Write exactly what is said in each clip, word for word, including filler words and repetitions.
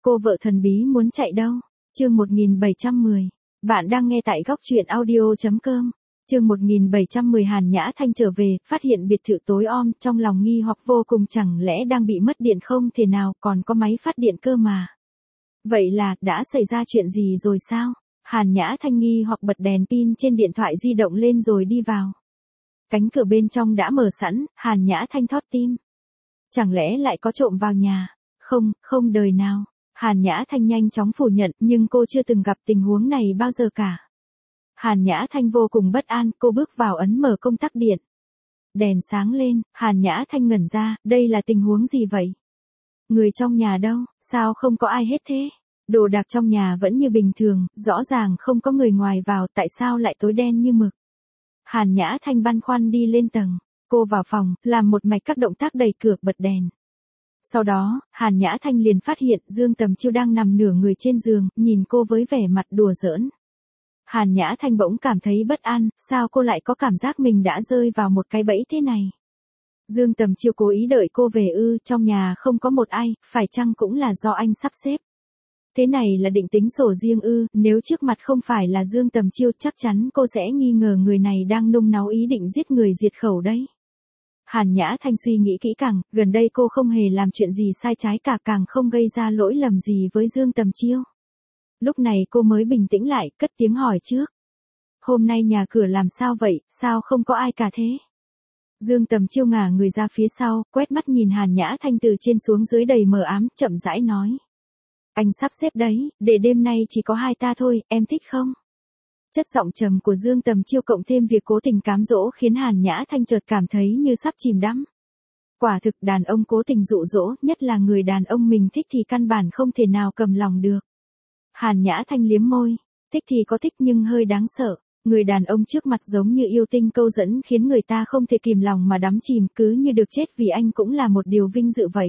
Cô vợ thần bí muốn chạy đâu? Chương một nghìn bảy trăm mười. Bạn đang nghe tại góc truyện audio chấm com. Chương một nghìn bảy trăm mười. Hàn Nhã Thanh trở về, phát hiện biệt thự tối om, trong lòng nghi hoặc vô cùng, chẳng lẽ đang bị mất điện không thể nào, còn có máy phát điện cơ mà. Vậy là, đã xảy ra chuyện gì rồi sao? Hàn Nhã Thanh nghi hoặc bật đèn pin trên điện thoại di động lên rồi đi vào. Cánh cửa bên trong đã mở sẵn, Hàn Nhã Thanh thót tim. Chẳng lẽ lại có trộm vào nhà? Không, không đời nào. Hàn Nhã Thanh nhanh chóng phủ nhận, nhưng cô chưa từng gặp tình huống này bao giờ cả. Hàn Nhã Thanh vô cùng bất an, cô bước vào ấn mở công tắc điện. Đèn sáng lên, Hàn Nhã Thanh ngẩn ra, đây là tình huống gì vậy? Người trong nhà đâu, sao không có ai hết thế? Đồ đạc trong nhà vẫn như bình thường, rõ ràng không có người ngoài vào, tại sao lại tối đen như mực? Hàn Nhã Thanh băn khoăn đi lên tầng. Cô vào phòng, làm một mạch các động tác đẩy cửa, bật đèn. Sau đó, Hàn Nhã Thanh liền phát hiện Dương Tầm Chiêu đang nằm nửa người trên giường, nhìn cô với vẻ mặt đùa giỡn. Hàn Nhã Thanh bỗng cảm thấy bất an, sao cô lại có cảm giác mình đã rơi vào một cái bẫy thế này? Dương Tầm Chiêu cố ý đợi cô về ư? Trong nhà không có một ai, phải chăng cũng là do anh sắp xếp? Thế này là định tính sổ riêng ư? Nếu trước mặt không phải là Dương Tầm Chiêu, chắc chắn cô sẽ nghi ngờ người này đang nung náu ý định giết người diệt khẩu đấy. Hàn Nhã Thanh suy nghĩ kỹ càng, gần đây cô không hề làm chuyện gì sai trái cả, càng không gây ra lỗi lầm gì với Dương Tầm Chiêu. Lúc này cô mới bình tĩnh lại, cất tiếng hỏi trước. Hôm nay nhà cửa làm sao vậy, sao không có ai cả thế? Dương Tầm Chiêu ngả người ra phía sau, quét mắt nhìn Hàn Nhã Thanh từ trên xuống dưới đầy mờ ám, chậm rãi nói. Anh sắp xếp đấy, để đêm nay chỉ có hai ta thôi, em thích không? Chất giọng trầm của Dương Tầm Chiêu cộng thêm việc cố tình cám dỗ khiến Hàn Nhã Thanh chợt cảm thấy như sắp chìm đắm. Quả thực đàn ông cố tình dụ dỗ, nhất là người đàn ông mình thích thì căn bản không thể nào cầm lòng được. Hàn Nhã Thanh liếm môi, thích thì có thích nhưng hơi đáng sợ. Người đàn ông trước mặt giống như yêu tinh câu dẫn khiến người ta không thể kìm lòng mà đắm chìm, cứ như được chết vì anh cũng là một điều vinh dự vậy.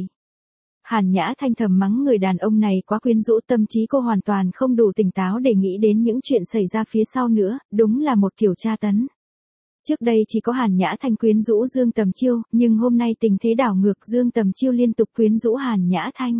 Hàn Nhã Thanh thầm mắng người đàn ông này quá quyến rũ, tâm trí cô hoàn toàn không đủ tỉnh táo để nghĩ đến những chuyện xảy ra phía sau nữa, đúng là một kiểu tra tấn. Trước đây chỉ có Hàn Nhã Thanh quyến rũ Dương Tầm Chiêu, nhưng hôm nay tình thế đảo ngược, Dương Tầm Chiêu liên tục quyến rũ Hàn Nhã Thanh.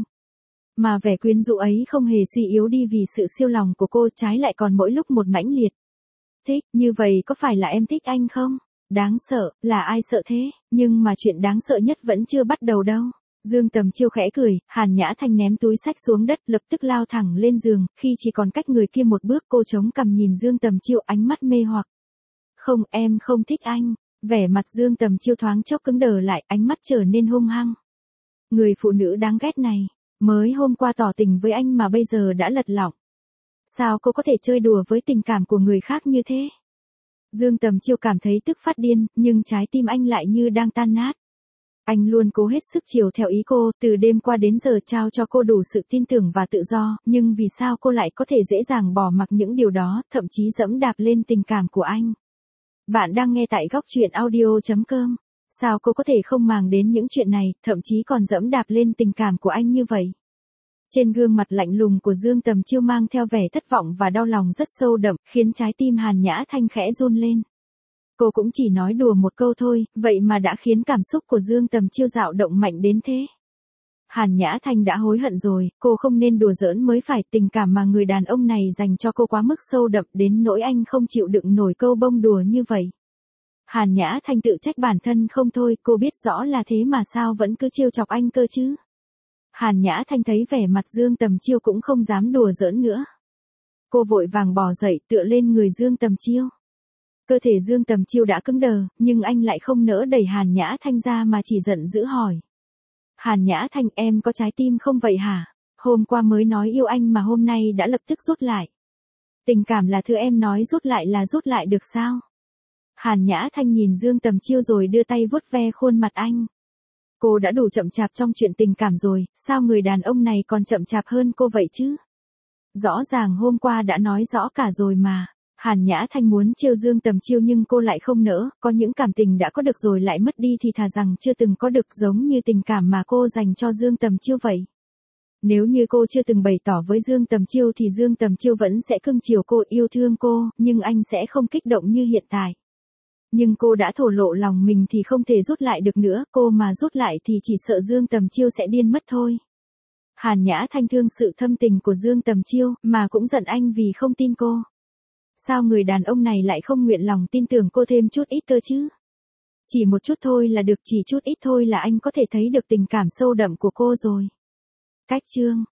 Mà vẻ quyến rũ ấy không hề suy yếu đi vì sự siêu lòng của cô, trái lại còn mỗi lúc một mãnh liệt. Thích, như vậy có phải là em thích anh không? Đáng sợ, là ai sợ thế, nhưng mà chuyện đáng sợ nhất vẫn chưa bắt đầu đâu. Dương Tầm Chiêu khẽ cười, Hàn Nhã Thanh ném túi xách xuống đất, lập tức lao thẳng lên giường, khi chỉ còn cách người kia một bước, cô chống cằm nhìn Dương Tầm Chiêu, ánh mắt mê hoặc. Không, em không thích anh. Vẻ mặt Dương Tầm Chiêu thoáng chốc cứng đờ lại, ánh mắt trở nên hung hăng. Người phụ nữ đáng ghét này, mới hôm qua tỏ tình với anh mà bây giờ đã lật lọng. Sao cô có thể chơi đùa với tình cảm của người khác như thế? Dương Tầm Chiêu cảm thấy tức phát điên, nhưng trái tim anh lại như đang tan nát. Anh luôn cố hết sức chiều theo ý cô, từ đêm qua đến giờ trao cho cô đủ sự tin tưởng và tự do, nhưng vì sao cô lại có thể dễ dàng bỏ mặc những điều đó, thậm chí dẫm đạp lên tình cảm của anh? Bạn đang nghe tại góc truyện audio chấm com. Sao cô có thể không màng đến những chuyện này, thậm chí còn dẫm đạp lên tình cảm của anh như vậy? Trên gương mặt lạnh lùng của Dương Tầm Chiêu mang theo vẻ thất vọng và đau lòng rất sâu đậm, khiến trái tim Hàn Nhã Thanh khẽ run lên. Cô cũng chỉ nói đùa một câu thôi, vậy mà đã khiến cảm xúc của Dương Tầm Chiêu dao động mạnh đến thế. Hàn Nhã Thanh đã hối hận rồi, cô không nên đùa giỡn mới phải, tình cảm mà người đàn ông này dành cho cô quá mức sâu đậm đến nỗi anh không chịu đựng nổi câu bông đùa như vậy. Hàn Nhã Thanh tự trách bản thân không thôi, cô biết rõ là thế mà sao vẫn cứ trêu chọc anh cơ chứ. Hàn Nhã Thanh thấy vẻ mặt Dương Tầm Chiêu cũng không dám đùa giỡn nữa. Cô vội vàng bò dậy, tựa lên người Dương Tầm Chiêu. Cơ thể Dương Tầm Chiêu đã cứng đờ, nhưng anh lại không nỡ đẩy Hàn Nhã Thanh ra mà chỉ giận dữ hỏi. Hàn Nhã Thanh, em có trái tim không vậy hả? Hôm qua mới nói yêu anh mà hôm nay đã lập tức rút lại. Tình cảm là thứ em nói rút lại là rút lại được sao? Hàn Nhã Thanh nhìn Dương Tầm Chiêu rồi đưa tay vuốt ve khuôn mặt anh. Cô đã đủ chậm chạp trong chuyện tình cảm rồi, sao người đàn ông này còn chậm chạp hơn cô vậy chứ? Rõ ràng hôm qua đã nói rõ cả rồi mà. Hàn Nhã Thanh muốn trêu Dương Tầm Chiêu nhưng cô lại không nỡ, có những cảm tình đã có được rồi lại mất đi thì thà rằng chưa từng có được, giống như tình cảm mà cô dành cho Dương Tầm Chiêu vậy. Nếu như cô chưa từng bày tỏ với Dương Tầm Chiêu thì Dương Tầm Chiêu vẫn sẽ cưng chiều cô, yêu thương cô, nhưng anh sẽ không kích động như hiện tại. Nhưng cô đã thổ lộ lòng mình thì không thể rút lại được nữa, cô mà rút lại thì chỉ sợ Dương Tầm Chiêu sẽ điên mất thôi. Hàn Nhã Thanh thương sự thâm tình của Dương Tầm Chiêu, mà cũng giận anh vì không tin cô. Sao người đàn ông này lại không nguyện lòng tin tưởng cô thêm chút ít cơ chứ? Chỉ một chút thôi là được, chỉ chút ít thôi là anh có thể thấy được tình cảm sâu đậm của cô rồi. Cách chương